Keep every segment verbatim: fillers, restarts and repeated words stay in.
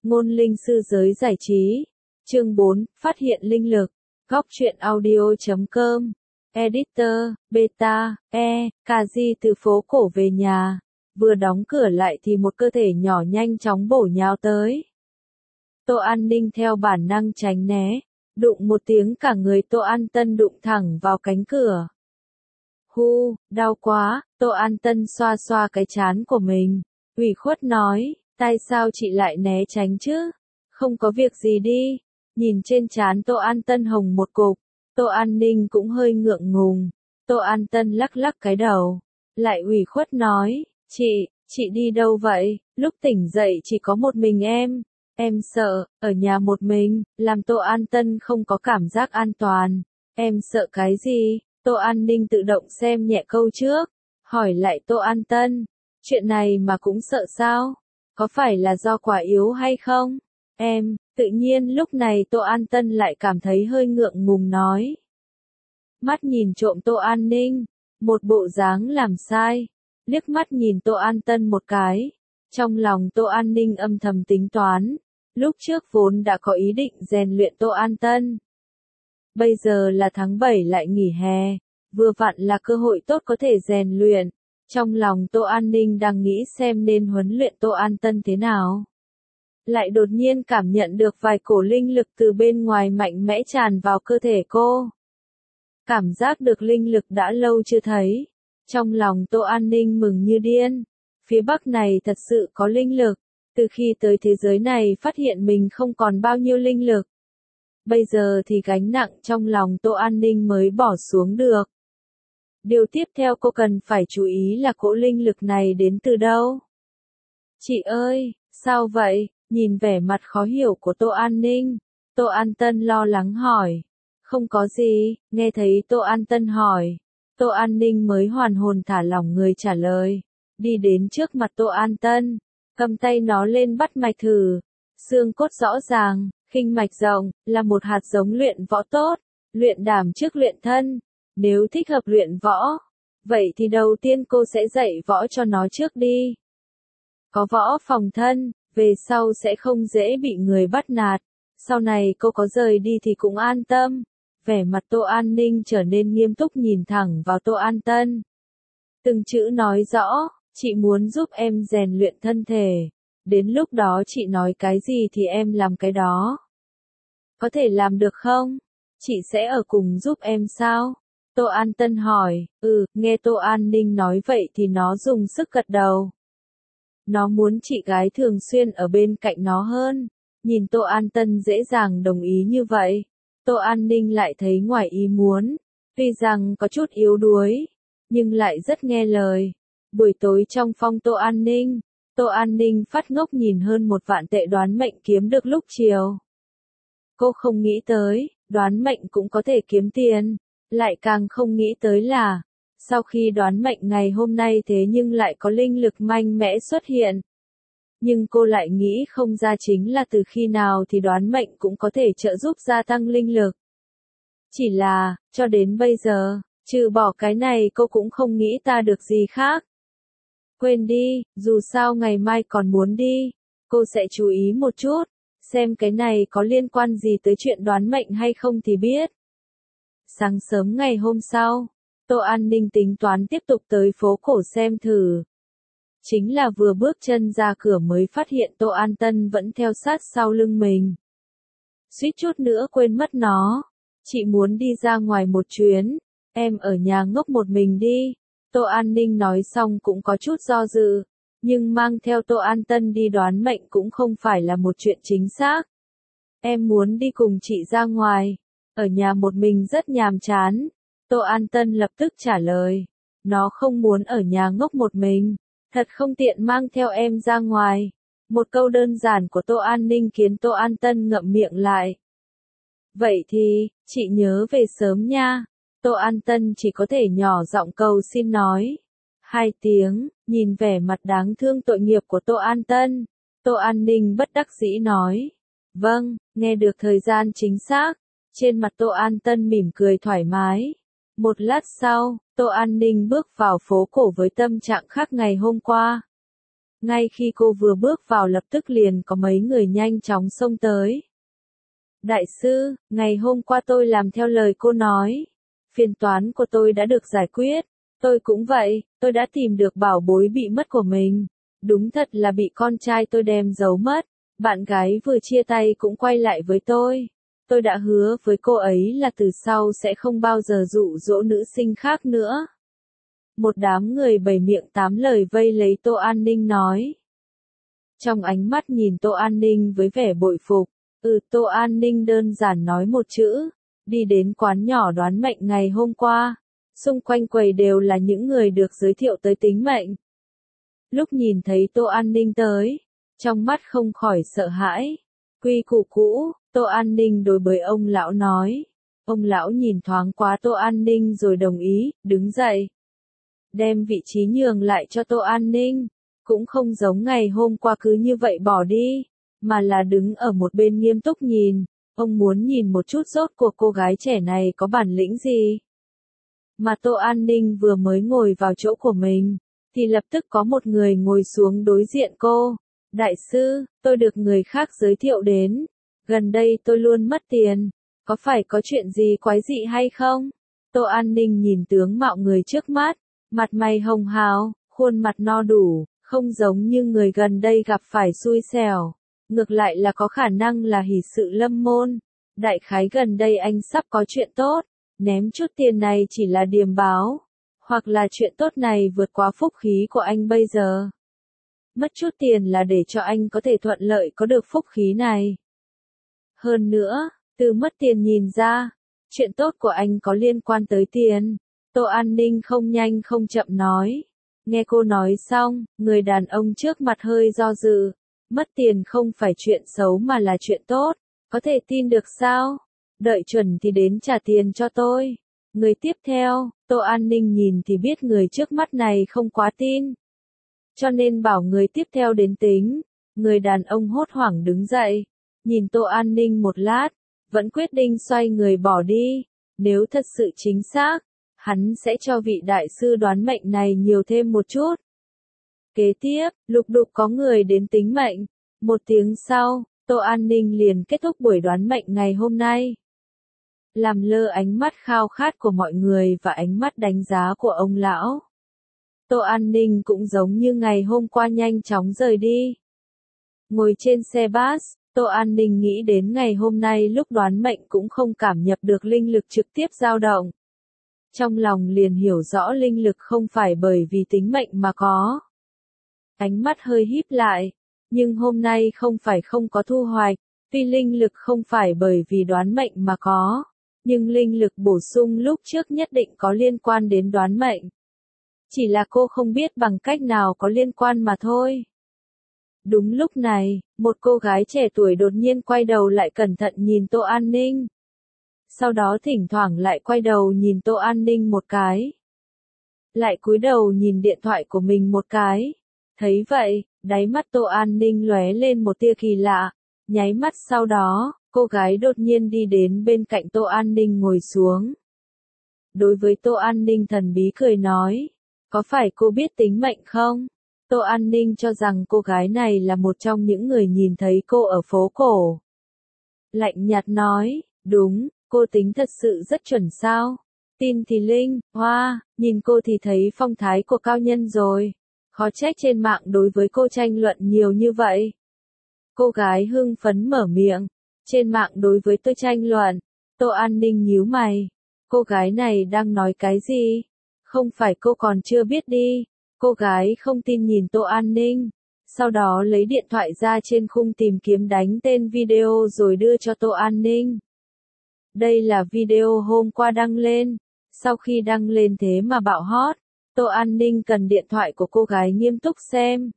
Ngôn linh sư giới giải trí. Chương bốn, phát hiện linh lực. Góc truyện audio chấm com. Editor, Beta, E, Kaji từ phố cổ về nhà. Vừa đóng cửa lại thì một cơ thể nhỏ nhanh chóng bổ nhào tới. Tô An Ninh theo bản năng tránh né. Đụng một tiếng cả người Tô An Tân đụng thẳng vào cánh cửa. Hu, đau quá, Tô An Tân xoa xoa cái trán của mình. Ủy khuất nói, tại sao chị lại né tránh chứ? Không có việc gì đi. Nhìn trên trán Tô An Tân hồng một cục, Tô An Ninh cũng hơi ngượng ngùng. Tô An Tân lắc lắc cái đầu, lại ủy khuất nói, chị, chị đi đâu vậy? Lúc tỉnh dậy chỉ có một mình em. Em sợ, ở nhà một mình, làm Tô An Tân không có cảm giác an toàn. Em sợ cái gì? Tô An Ninh tự động xem nhẹ câu trước, hỏi lại Tô An Tân, chuyện này mà cũng sợ sao? Có phải là do quả yếu hay không? Em, tự nhiên lúc này Tô An Tân lại cảm thấy hơi ngượng ngùng nói. Mắt nhìn trộm Tô An Ninh, một bộ dáng làm sai, liếc mắt nhìn Tô An Tân một cái. Trong lòng Tô An Ninh âm thầm tính toán, lúc trước vốn đã có ý định rèn luyện Tô An Tân. Bây giờ là tháng bảy lại nghỉ hè, vừa vặn là cơ hội tốt có thể rèn luyện. Trong lòng Tô An Ninh đang nghĩ xem nên huấn luyện Tô An Tân thế nào. Lại đột nhiên cảm nhận được vài cổ linh lực từ bên ngoài mạnh mẽ tràn vào cơ thể cô. Cảm giác được linh lực đã lâu chưa thấy. Trong lòng Tô An Ninh mừng như điên. Phía Bắc này thật sự có linh lực. Từ khi tới thế giới này phát hiện mình không còn bao nhiêu linh lực. Bây giờ thì gánh nặng trong lòng Tô An Ninh mới bỏ xuống được. Điều tiếp theo cô cần phải chú ý là cỗ linh lực này đến từ đâu? Chị ơi, sao vậy? Nhìn vẻ mặt khó hiểu của Tô An Ninh, Tô An Tân lo lắng hỏi. Không có gì, nghe thấy Tô An Tân hỏi. Tô An Ninh mới hoàn hồn thả lỏng người trả lời. Đi đến trước mặt Tô An Tân, cầm tay nó lên bắt mạch thử. Xương cốt rõ ràng, khinh mạch rộng, là một hạt giống luyện võ tốt, luyện đảm trước luyện thân. Nếu thích hợp luyện võ, vậy thì đầu tiên cô sẽ dạy võ cho nó trước đi. Có võ phòng thân, về sau sẽ không dễ bị người bắt nạt. Sau này cô có rời đi thì cũng an tâm. Vẻ mặt Tô An Ninh trở nên nghiêm túc nhìn thẳng vào Tô An Tân. Từng chữ nói rõ, chị muốn giúp em rèn luyện thân thể. Đến lúc đó chị nói cái gì thì em làm cái đó. Có thể làm được không? Chị sẽ ở cùng giúp em sao? Tô An Tân hỏi. Ừ, nghe Tô An Ninh nói vậy thì nó dùng sức gật đầu. Nó muốn chị gái thường xuyên ở bên cạnh nó hơn. Nhìn Tô An Tân dễ dàng đồng ý như vậy. Tô An Ninh lại thấy ngoài ý muốn. Tuy rằng có chút yếu đuối, nhưng lại rất nghe lời. Buổi tối trong phòng Tô An Ninh, Tô An Ninh phát ngốc nhìn hơn một vạn tệ đoán mệnh kiếm được lúc chiều. Cô không nghĩ tới, đoán mệnh cũng có thể kiếm tiền. Lại càng không nghĩ tới là, sau khi đoán mệnh ngày hôm nay thế nhưng lại có linh lực mạnh mẽ xuất hiện. Nhưng cô lại nghĩ không ra chính là từ khi nào thì đoán mệnh cũng có thể trợ giúp gia tăng linh lực. Chỉ là, cho đến bây giờ, trừ bỏ cái này cô cũng không nghĩ ta được gì khác. Quên đi, dù sao ngày mai còn muốn đi, cô sẽ chú ý một chút, xem cái này có liên quan gì tới chuyện đoán mệnh hay không thì biết. Sáng sớm ngày hôm sau, Tô An Ninh tính toán tiếp tục tới phố cổ xem thử. Chính là vừa bước chân ra cửa mới phát hiện Tô An Tân vẫn theo sát sau lưng mình. Suýt chút nữa quên mất nó. Chị muốn đi ra ngoài một chuyến, em ở nhà ngốc một mình đi. Tô An Ninh nói xong cũng có chút do dự, nhưng mang theo Tô An Tân đi đoán mệnh cũng không phải là một chuyện chính xác. Em muốn đi cùng chị ra ngoài. Ở nhà một mình rất nhàm chán. Tô An Tân lập tức trả lời. Nó không muốn ở nhà ngốc một mình. Thật không tiện mang theo em ra ngoài. Một câu đơn giản của Tô An Ninh khiến Tô An Tân ngậm miệng lại. Vậy thì, chị nhớ về sớm nha. Tô An Tân chỉ có thể nhỏ giọng cầu xin nói. Hai tiếng, nhìn vẻ mặt đáng thương tội nghiệp của Tô An Tân. Tô An Ninh bất đắc dĩ nói. Vâng, nghe được thời gian chính xác. Trên mặt Tô An Tân mỉm cười thoải mái. Một lát sau, Tô An Ninh bước vào phố cổ với tâm trạng khác ngày hôm qua. Ngay khi cô vừa bước vào lập tức liền có mấy người nhanh chóng xông tới. Đại sư, ngày hôm qua tôi làm theo lời cô nói. Phiền toán của tôi đã được giải quyết. Tôi cũng vậy, tôi đã tìm được bảo bối bị mất của mình. Đúng thật là bị con trai tôi đem giấu mất. Bạn gái vừa chia tay cũng quay lại với tôi. Tôi đã hứa với cô ấy là từ sau sẽ không bao giờ dụ dỗ nữ sinh khác nữa. Một đám người bảy miệng tám lời vây lấy Tô An Ninh nói. Trong ánh mắt nhìn Tô An Ninh với vẻ bội phục, ừ Tô An Ninh đơn giản nói một chữ, đi đến quán nhỏ đoán mệnh ngày hôm qua. Xung quanh quầy đều là những người được giới thiệu tới tính mệnh. Lúc nhìn thấy Tô An Ninh tới, trong mắt không khỏi sợ hãi. Quy củ cũ, Tô An Ninh đối với ông lão nói. Ông lão nhìn thoáng qua Tô An Ninh rồi đồng ý, đứng dậy. Đem vị trí nhường lại cho Tô An Ninh. Cũng không giống ngày hôm qua cứ như vậy bỏ đi, mà là đứng ở một bên nghiêm túc nhìn. Ông muốn nhìn một chút rốt cuộc cô gái trẻ này có bản lĩnh gì. Mà Tô An Ninh vừa mới ngồi vào chỗ của mình, thì lập tức có một người ngồi xuống đối diện cô. Đại sư, tôi được người khác giới thiệu đến. Gần đây tôi luôn mất tiền. Có phải có chuyện gì quái dị hay không? Tô An Ninh nhìn tướng mạo người trước mắt. Mặt mày hồng hào, khuôn mặt no đủ, không giống như người gần đây gặp phải xui xẻo. Ngược lại là có khả năng là hỷ sự lâm môn. Đại khái gần đây anh sắp có chuyện tốt. Ném chút tiền này chỉ là điềm báo. Hoặc là chuyện tốt này vượt quá phúc khí của anh bây giờ. Mất chút tiền là để cho anh có thể thuận lợi có được phúc khí này. Hơn nữa, từ mất tiền nhìn ra, chuyện tốt của anh có liên quan tới tiền. Tô An Ninh không nhanh không chậm nói. Nghe cô nói xong, người đàn ông trước mặt hơi do dự. Mất tiền không phải chuyện xấu mà là chuyện tốt. Có thể tin được sao? Đợi chuẩn thì đến trả tiền cho tôi. Người tiếp theo, Tô An Ninh nhìn thì biết người trước mắt này không quá tin. Cho nên bảo người tiếp theo đến tính. Người đàn ông hốt hoảng đứng dậy. Nhìn Tô An Ninh một lát, vẫn quyết định xoay người bỏ đi. Nếu thật sự chính xác, hắn sẽ cho vị đại sư đoán mệnh này nhiều thêm một chút. Kế tiếp, lục đục có người đến tính mệnh. Một tiếng sau, Tô An Ninh liền kết thúc buổi đoán mệnh ngày hôm nay. Làm lơ ánh mắt khao khát của mọi người và ánh mắt đánh giá của ông lão. Tô An Ninh cũng giống như ngày hôm qua nhanh chóng rời đi. Ngồi trên xe bus, Tô An Ninh nghĩ đến ngày hôm nay lúc đoán mệnh cũng không cảm nhận được linh lực trực tiếp dao động. Trong lòng liền hiểu rõ linh lực không phải bởi vì tính mệnh mà có. Ánh mắt hơi híp lại, nhưng hôm nay không phải không có thu hoạch, tuy linh lực không phải bởi vì đoán mệnh mà có, nhưng linh lực bổ sung lúc trước nhất định có liên quan đến đoán mệnh. Chỉ là cô không biết bằng cách nào có liên quan mà thôi. Đúng lúc này, một cô gái trẻ tuổi đột nhiên quay đầu lại cẩn thận nhìn Tô An Ninh. Sau đó thỉnh thoảng lại quay đầu nhìn Tô An Ninh một cái. Lại cúi đầu nhìn điện thoại của mình một cái. Thấy vậy, đáy mắt Tô An Ninh lóe lên một tia kỳ lạ. Nháy mắt sau đó, cô gái đột nhiên đi đến bên cạnh Tô An Ninh ngồi xuống. Đối với Tô An Ninh thần bí cười nói. Có phải cô biết tính mệnh không? Tô An Ninh cho rằng cô gái này là một trong những người nhìn thấy cô ở phố cổ. Lạnh nhạt nói, đúng, cô tính thật sự rất chuẩn sao? Tin thì linh, hoa, nhìn cô thì thấy phong thái của cao nhân rồi. Khó trách trên mạng đối với cô tranh luận nhiều như vậy. Cô gái hưng phấn mở miệng. Trên mạng đối với tôi tranh luận. Tô An Ninh nhíu mày. Cô gái này đang nói cái gì? Không phải cô còn chưa biết đi. Cô gái không tin nhìn Tô An Ninh. Sau đó lấy điện thoại ra trên khung tìm kiếm đánh tên video rồi đưa cho Tô An Ninh. Đây là video hôm qua đăng lên. Sau khi đăng lên thế mà bạo hot, Tô An Ninh cần điện thoại của cô gái nghiêm túc xem.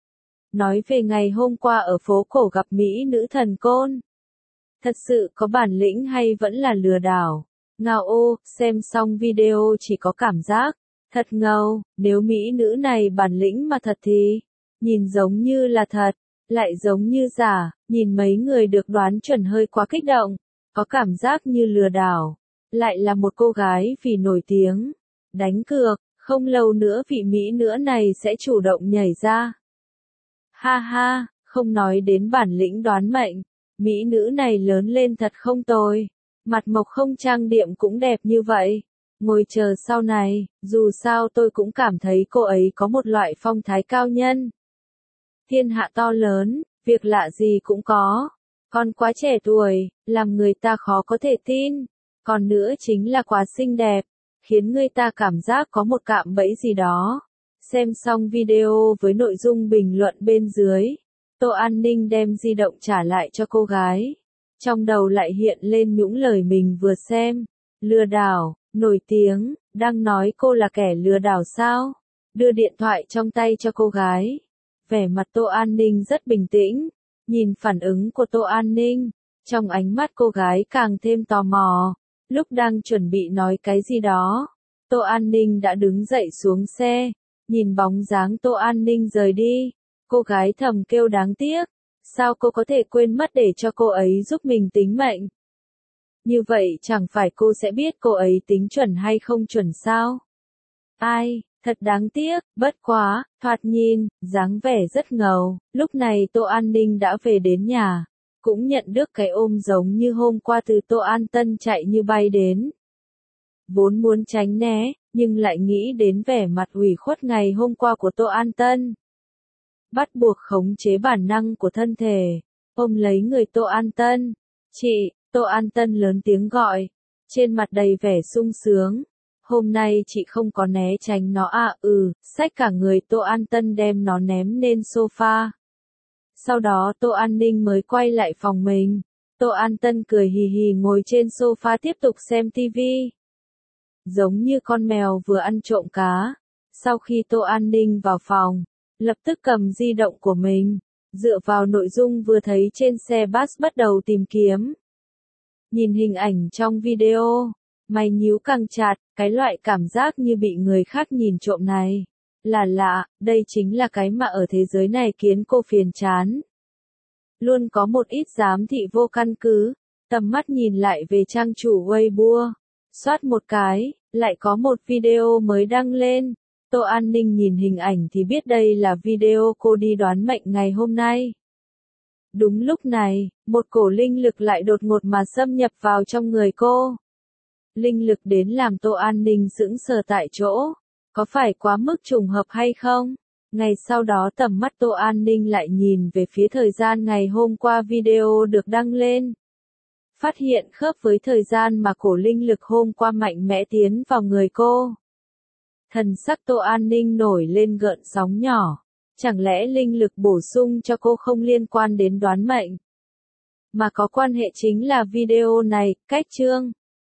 Nói về ngày hôm qua ở phố cổ gặp Mỹ nữ thần côn. Thật sự có bản lĩnh hay vẫn là lừa đảo? Ngao ô, xem xong video chỉ có cảm giác. Thật ngầu, nếu Mỹ nữ này bản lĩnh mà thật thì, nhìn giống như là thật, lại giống như giả, nhìn mấy người được đoán chuẩn hơi quá kích động, có cảm giác như lừa đảo, lại là một cô gái vì nổi tiếng, đánh cược, không lâu nữa vị Mỹ nữ này sẽ chủ động nhảy ra. Ha ha, không nói đến bản lĩnh đoán mệnh, mỹ nữ này lớn lên thật không tồi, mặt mộc không trang điểm cũng đẹp như vậy. Ngồi chờ sau này, dù sao tôi cũng cảm thấy cô ấy có một loại phong thái cao nhân. Thiên hạ to lớn, việc lạ gì cũng có. Còn quá trẻ tuổi, làm người ta khó có thể tin. Còn nữa chính là quá xinh đẹp, khiến người ta cảm giác có một cạm bẫy gì đó. Xem xong video với nội dung bình luận bên dưới, Tô An Ninh đem di động trả lại cho cô gái. Trong đầu lại hiện lên những lời mình vừa xem. Lừa đảo, nổi tiếng, đang nói cô là kẻ lừa đảo sao? Đưa điện thoại trong tay cho cô gái. Vẻ mặt Tô An Ninh rất bình tĩnh. Nhìn phản ứng của Tô An Ninh, trong ánh mắt cô gái càng thêm tò mò. Lúc đang chuẩn bị nói cái gì đó, Tô An Ninh đã đứng dậy xuống xe. Nhìn bóng dáng Tô An Ninh rời đi, cô gái thầm kêu đáng tiếc. Sao cô có thể quên mất để cho cô ấy giúp mình tính mệnh? Như vậy chẳng phải cô sẽ biết cô ấy tính chuẩn hay không chuẩn sao? Ai, thật đáng tiếc, bất quá, thoạt nhìn, dáng vẻ rất ngầu. Lúc này Tô An Ninh đã về đến nhà, cũng nhận được cái ôm giống như hôm qua từ Tô An Tân chạy như bay đến. Vốn muốn tránh né, nhưng lại nghĩ đến vẻ mặt ủy khuất ngày hôm qua của Tô An Tân. Bắt buộc khống chế bản năng của thân thể, ôm lấy người Tô An Tân. Chị, Tô An Tân lớn tiếng gọi, trên mặt đầy vẻ sung sướng. Hôm nay chị không có né tránh nó à, ừ, xách cả người Tô An Tân đem nó ném lên sofa. Sau đó Tô An Ninh mới quay lại phòng mình. Tô An Tân cười hì hì ngồi trên sofa tiếp tục xem tivi. Giống như con mèo vừa ăn trộm cá. Sau khi Tô An Ninh vào phòng, lập tức cầm di động của mình, dựa vào nội dung vừa thấy trên xe bus bắt đầu tìm kiếm. Nhìn hình ảnh trong video, mày nhíu càng chặt, cái loại cảm giác như bị người khác nhìn trộm này. Là lạ, đây chính là cái mà ở thế giới này khiến cô phiền chán. Luôn có một ít giám thị vô căn cứ, tầm mắt nhìn lại về trang chủ Weibo. Soát một cái, lại có một video mới đăng lên. Tô An Ninh nhìn hình ảnh thì biết đây là video cô đi đoán mệnh ngày hôm nay. Đúng lúc này, một cổ linh lực lại đột ngột mà xâm nhập vào trong người cô. Linh lực đến làm Tô An Ninh sững sờ tại chỗ. Có phải quá mức trùng hợp hay không? Ngày sau đó tầm mắt Tô An Ninh lại nhìn về phía thời gian ngày hôm qua video được đăng lên. Phát hiện khớp với thời gian mà cổ linh lực hôm qua mạnh mẽ tiến vào người cô. Thần sắc Tô An Ninh nổi lên gợn sóng nhỏ. Chẳng lẽ linh lực bổ sung cho cô không liên quan đến đoán mệnh? Mà có quan hệ chính là video này, cách chương.